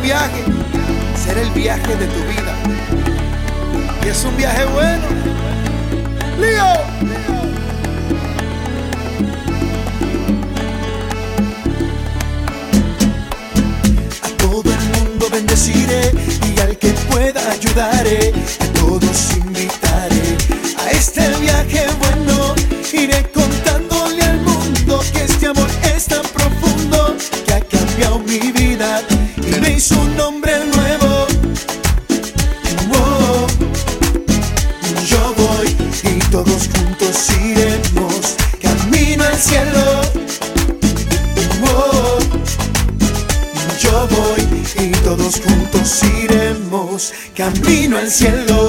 viaje será el viaje de tu vida. Y es un viaje bueno. ¡Lío! Bendeciré y al que pueda ayudaré, a todos invitaré a este viaje bueno. Iré contándole al mundo que este amor es tan profundo, que ha cambiado mi vida y me hizo un hombre nuevo. Oh, yo voy y todos juntos iremos camino al cielo. Oh, yo voy y todos juntos iremos camino al cielo.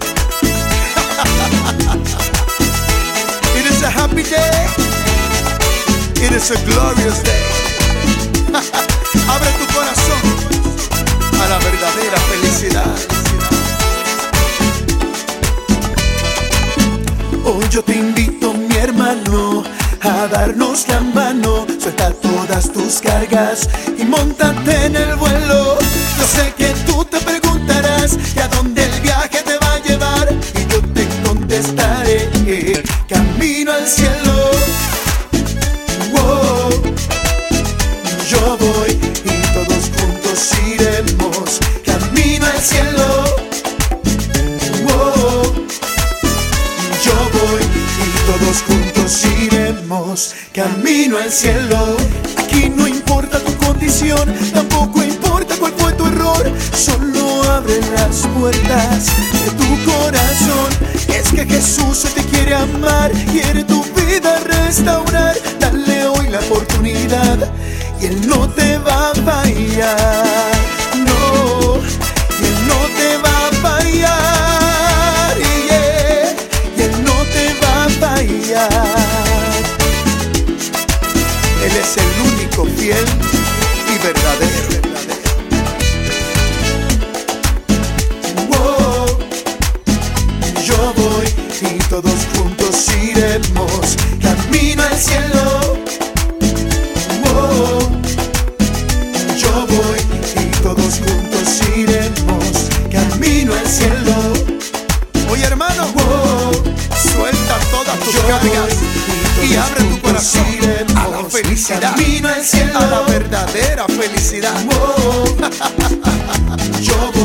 It is a happy day. It is a glorious day. Abre tu corazón a la verdadera felicidad. Hoy yo te invito, mi hermano, a darnos la mano. Suelta todas tus cargas y móntate en el vuelo. Yo sé que tú te preguntarás ¿y a dónde el viaje te va a llevar? Y yo te contestaré, camino al cielo. Oh, yo voy y todos juntos iremos camino al cielo. Oh, yo voy y todos juntos iremos camino al cielo. Aquí no importa tu condición, tampoco importa cuál fue tu error. Solo abre las puertas de tu corazón. Es que Jesús se te quiere amar, quiere tu vida restaurar. Dale hoy la oportunidad y Él no te va a fallar. No, y Él no te va a fallar. Yeah, y Él no te va a fallar. Él es el único fiel y verdadero. Oh, yo voy y todos juntos iremos camino al cielo. Oh, yo voy y todos juntos iremos camino al cielo. Oye, hermano, suelta todas tus cargas y abre tu corazón a la felicidad, camino al cielo, a la verdadera felicidad. Yo voy